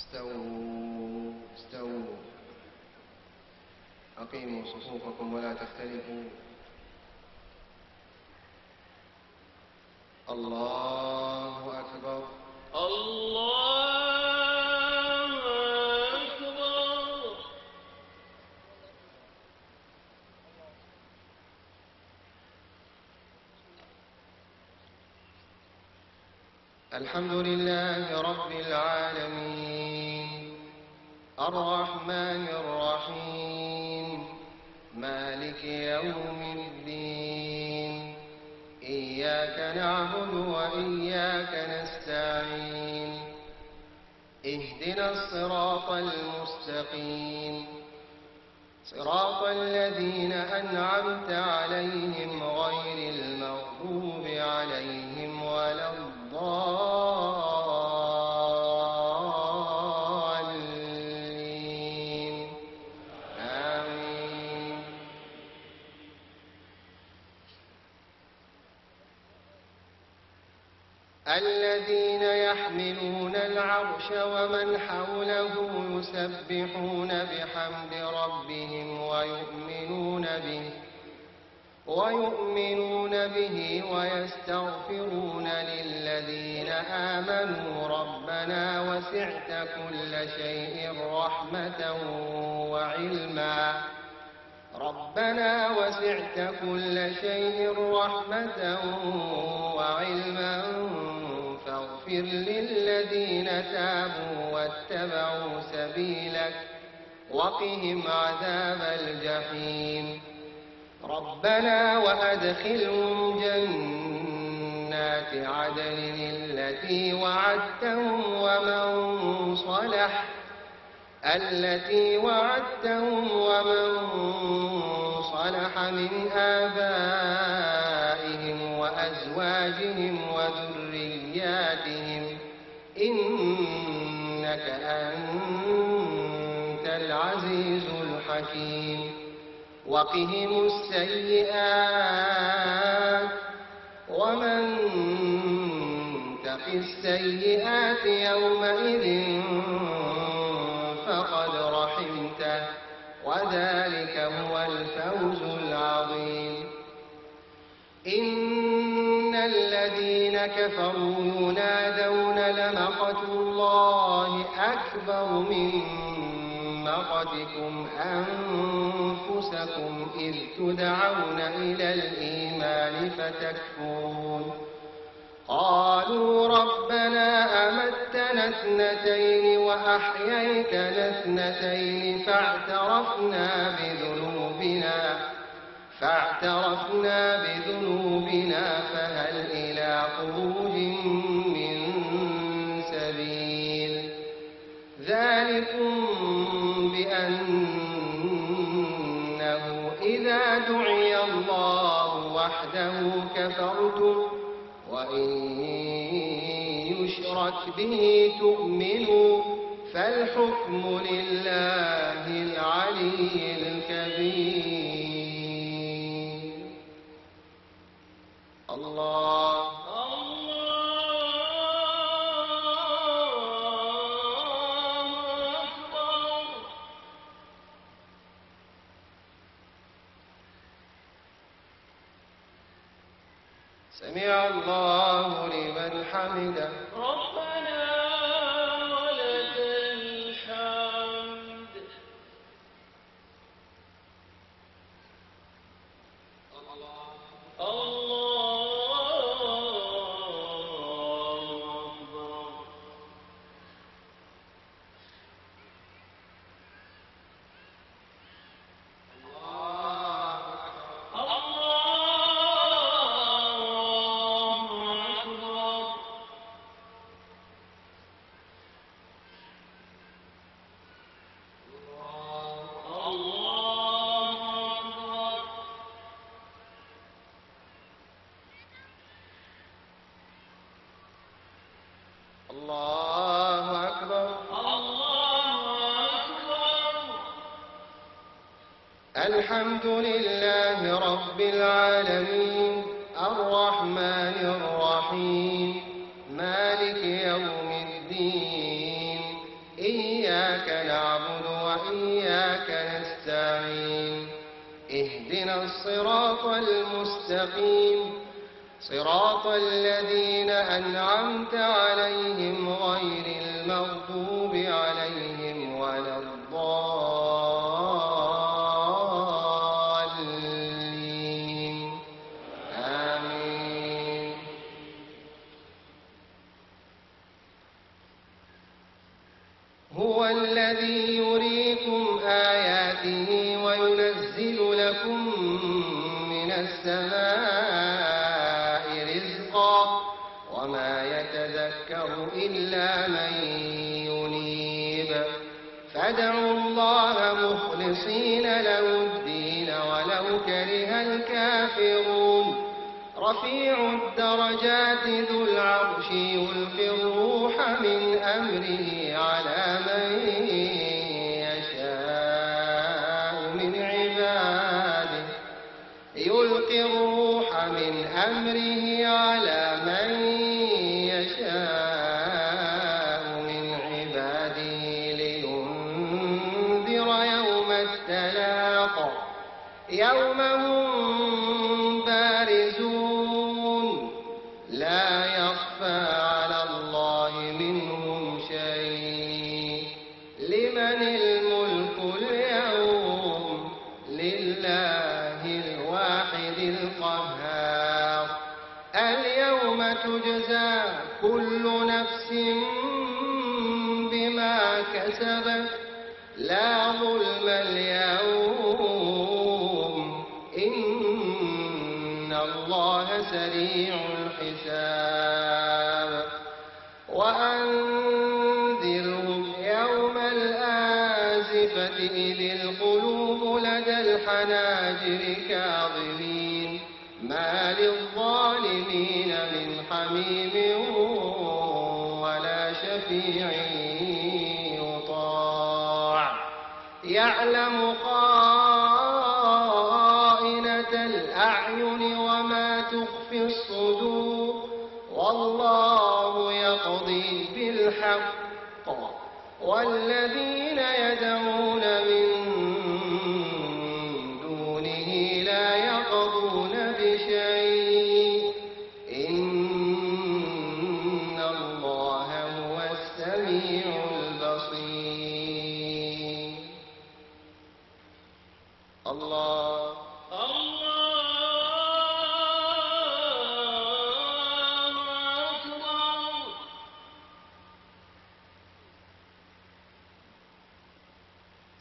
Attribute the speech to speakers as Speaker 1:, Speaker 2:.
Speaker 1: استووا استووا. أقيموا صفوفكم ولا تختلفوا. الله أكبر.
Speaker 2: الله أكبر.
Speaker 1: الحمد لله رب العالمين الرحمن الرحيم مالك يوم الدين. إياك نعبد وإياك نستعين. اهدنا الصراط المستقيم صراط الذين أنعمت عليهم غير المغضوب عليهم ولا الضالين. آمين. الذين يحملون العرش ومن حوله يسبحون بحمد ربهم ويؤمنون به ويستغفرون للذين آمنوا ربنا وسعت كل شيء رحمة وعلما فاغفر للذين تابوا واتبعوا سبيلك وقهم عذاب الجحيم. ربنا وأدخلهم جنات عدن التي وعدتهم ومن صلح من آبائهم وأزواجهم وذرياتهم إنك أنت العزيز الحكيم. وقهم السيئات ومن تق السيئات يومئذ فقد رحمته وذلك هو الفوز العظيم. إن الذين كفروا ينادون لمقت الله أكبر من مقتكم أنفسكم إذ تدعون إلى الإيمان فتكفرون. قالوا ربنا أمتنا اثنتين وأحييتنا اثنتين فاعترفنا بذنوبنا فهل إلى خروج من سبيل. ذلكم بأنه إذا دعي الله وحده كفرتم وإن يشرك به تؤمنوا فالحكم لله العلي الكبير. الله
Speaker 2: أكبر.
Speaker 1: سمع الله لمن حمده.
Speaker 2: ربنا ولك الحمد. الله أكبر.
Speaker 1: الله أكبر. الحمد لله رب العالمين الرحمن الرحيم مالك يوم الدين. اهدنا الصراط المستقيم صراط الذين أنعمت عليهم غير المغضوب عليهم ولا الضالين آمين. هو الذي يريكم آياته وينزل لكم من السماء رزقا وما يتذكر إلا من ينيب فادعوا الله مخلصين له الدين ولو كره الكافرون رفيع الدرجات ذو العرش يلقي الروح من أمره على من يشاء من عباده يلقي الروح من أمره على من يشاء من عباده لينذر يوم التلاق يوم هم بارزون لا يخفى على الله منهم شيء لمن الملك اليوم لله الواحد القهار اليوم تجزى كل نفس بما كسبت لا ظلم اليوم إن الله سريع الحساب وأنذرهم يوم الآزفة إذ القلوب لدى الحناجر كاظمين ما للظالمين من حميم ولا شفيع يطاع يعلم خائنة الأعين وما تخفي الصدور والله يقضي بالحق والذين يدعون من دونه لا يقضون بشيء إن الله هو السميع البصير الله